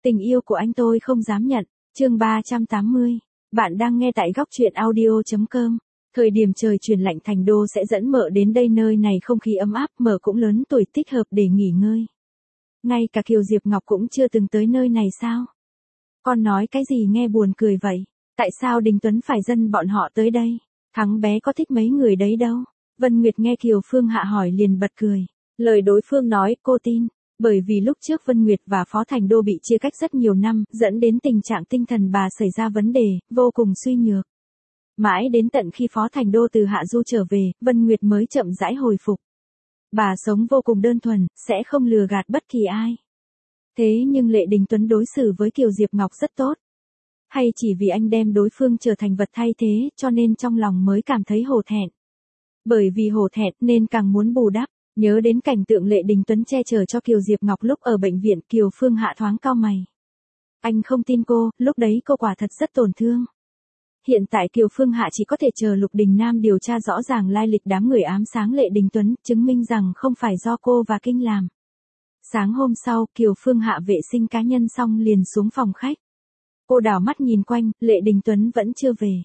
Tình yêu của anh tôi không dám nhận. Chương 380. Bạn đang nghe tại góc truyện audio.com. Thời điểm trời chuyển lạnh Thành Đô sẽ dẫn Mợ đến đây, nơi này không khí ấm áp, Mợ cũng lớn tuổi thích hợp để nghỉ ngơi. Ngay cả Kiều Diệp Ngọc cũng chưa từng tới nơi này sao? Con nói cái gì nghe buồn cười vậy? Tại sao Đình Tuấn phải dẫn bọn họ tới đây? Thắng bé có thích mấy người đấy đâu. Vân Nguyệt nghe Kiều Phương Hạ hỏi liền bật cười. Lời đối phương nói cô tin. Bởi vì lúc trước Vân Nguyệt và Phó Thành Đô bị chia cách rất nhiều năm, dẫn đến tình trạng tinh thần bà xảy ra vấn đề, vô cùng suy nhược. Mãi đến tận khi Phó Thành Đô từ Hạ Du trở về, Vân Nguyệt mới chậm rãi hồi phục. Bà sống vô cùng đơn thuần, sẽ không lừa gạt bất kỳ ai. Thế nhưng Lệ Đình Tuấn đối xử với Kiều Diệp Ngọc rất tốt. Hay chỉ vì anh đem đối phương trở thành vật thay thế, cho nên trong lòng mới cảm thấy hổ thẹn. Bởi vì hổ thẹn nên càng muốn bù đắp. Nhớ đến cảnh tượng Lệ Đình Tuấn che chở cho Kiều Diệp Ngọc lúc ở bệnh viện, Kiều Phương Hạ thoáng cau mày. Anh không tin cô, lúc đấy cô quả thật rất tổn thương. Hiện tại Kiều Phương Hạ chỉ có thể chờ Lục Đình Nam điều tra rõ ràng lai lịch đám người ám sáng Lệ Đình Tuấn, chứng minh rằng không phải do cô và Kinh làm. Sáng hôm sau, Kiều Phương Hạ vệ sinh cá nhân xong liền xuống phòng khách. Cô đảo mắt nhìn quanh, Lệ Đình Tuấn vẫn chưa về.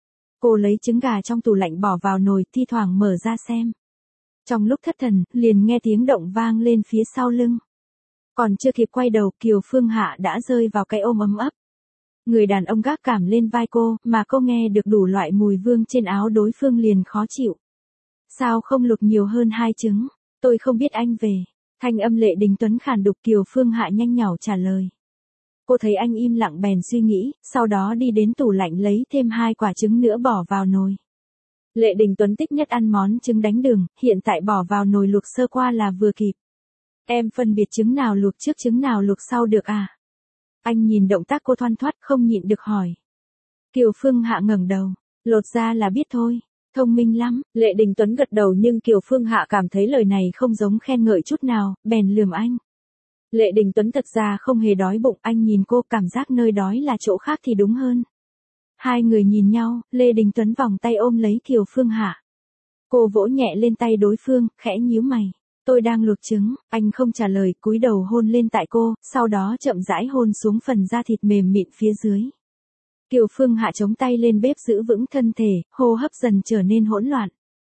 Cô lấy trứng gà trong tủ lạnh bỏ vào nồi, thi thoảng mở ra xem. Trong lúc thất thần, liền nghe tiếng động vang lên phía sau lưng. Còn chưa kịp quay đầu, Kiều Phương Hạ đã rơi vào cái ôm ấm ấp. Người đàn ông gác cảm lên vai cô, mà cô nghe được đủ loại mùi vương trên áo đối phương liền khó chịu. Sao không luộc nhiều hơn 2 trứng? Tôi không biết anh về. Thanh âm Lệ Đình Tuấn khàn đục, Kiều Phương Hạ nhanh nhảu trả lời. Cô thấy anh im lặng bèn suy nghĩ, sau đó đi đến tủ lạnh lấy thêm 2 quả trứng nữa bỏ vào nồi. Lệ Đình Tuấn thích nhất ăn món trứng đánh đường, hiện tại bỏ vào nồi luộc sơ qua là vừa kịp. Em phân biệt trứng nào luộc trước trứng nào luộc sau được à? Anh nhìn động tác cô thoăn thoắt không nhịn được hỏi. Kiều Phương Hạ ngẩng đầu, lột ra là biết thôi, thông minh lắm. Lệ Đình Tuấn gật đầu nhưng Kiều Phương Hạ cảm thấy lời này không giống khen ngợi chút nào, bèn lườm anh. Lệ Đình Tuấn thật ra không hề đói bụng, anh nhìn cô cảm giác nơi đói là chỗ khác thì đúng hơn. Hai người nhìn nhau, Lê Đình Tuấn vòng tay ôm lấy Kiều Phương Hạ. Cô vỗ nhẹ lên tay đối phương, khẽ nhíu mày. Tôi đang luộc trứng, anh không trả lời, cúi đầu hôn lên tại cô, sau đó chậm rãi hôn xuống phần da thịt mềm mịn phía dưới. Kiều Phương Hạ chống tay lên bếp giữ vững thân thể, hô hấp dần trở nên hỗn loạn.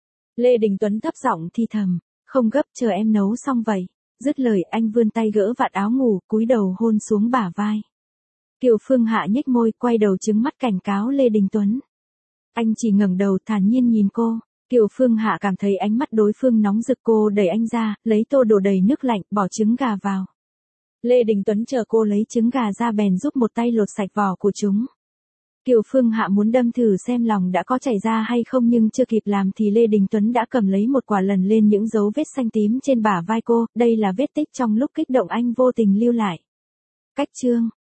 Lê Đình Tuấn thấp giọng thì thầm, không gấp, chờ em nấu xong vậy. Dứt lời anh vươn tay gỡ vạt áo ngủ, cúi đầu hôn xuống bả vai. Kiều Phương Hạ nhếch môi, quay đầu trừng mắt cảnh cáo Lê Đình Tuấn. Anh chỉ ngẩng đầu thản nhiên nhìn cô. Kiều Phương Hạ cảm thấy ánh mắt đối phương nóng rực, cô đẩy anh ra, lấy tô đổ đầy nước lạnh, bỏ trứng gà vào. Lê Đình Tuấn chờ cô lấy trứng gà ra bèn giúp một tay lột sạch vỏ của chúng. Kiều Phương Hạ muốn đâm thử xem lòng đã có chảy ra hay không nhưng chưa kịp làm thì Lê Đình Tuấn đã cầm lấy một quả lần lên những dấu vết xanh tím trên bả vai cô, đây là vết tích trong lúc kích động anh vô tình lưu lại. Cách chương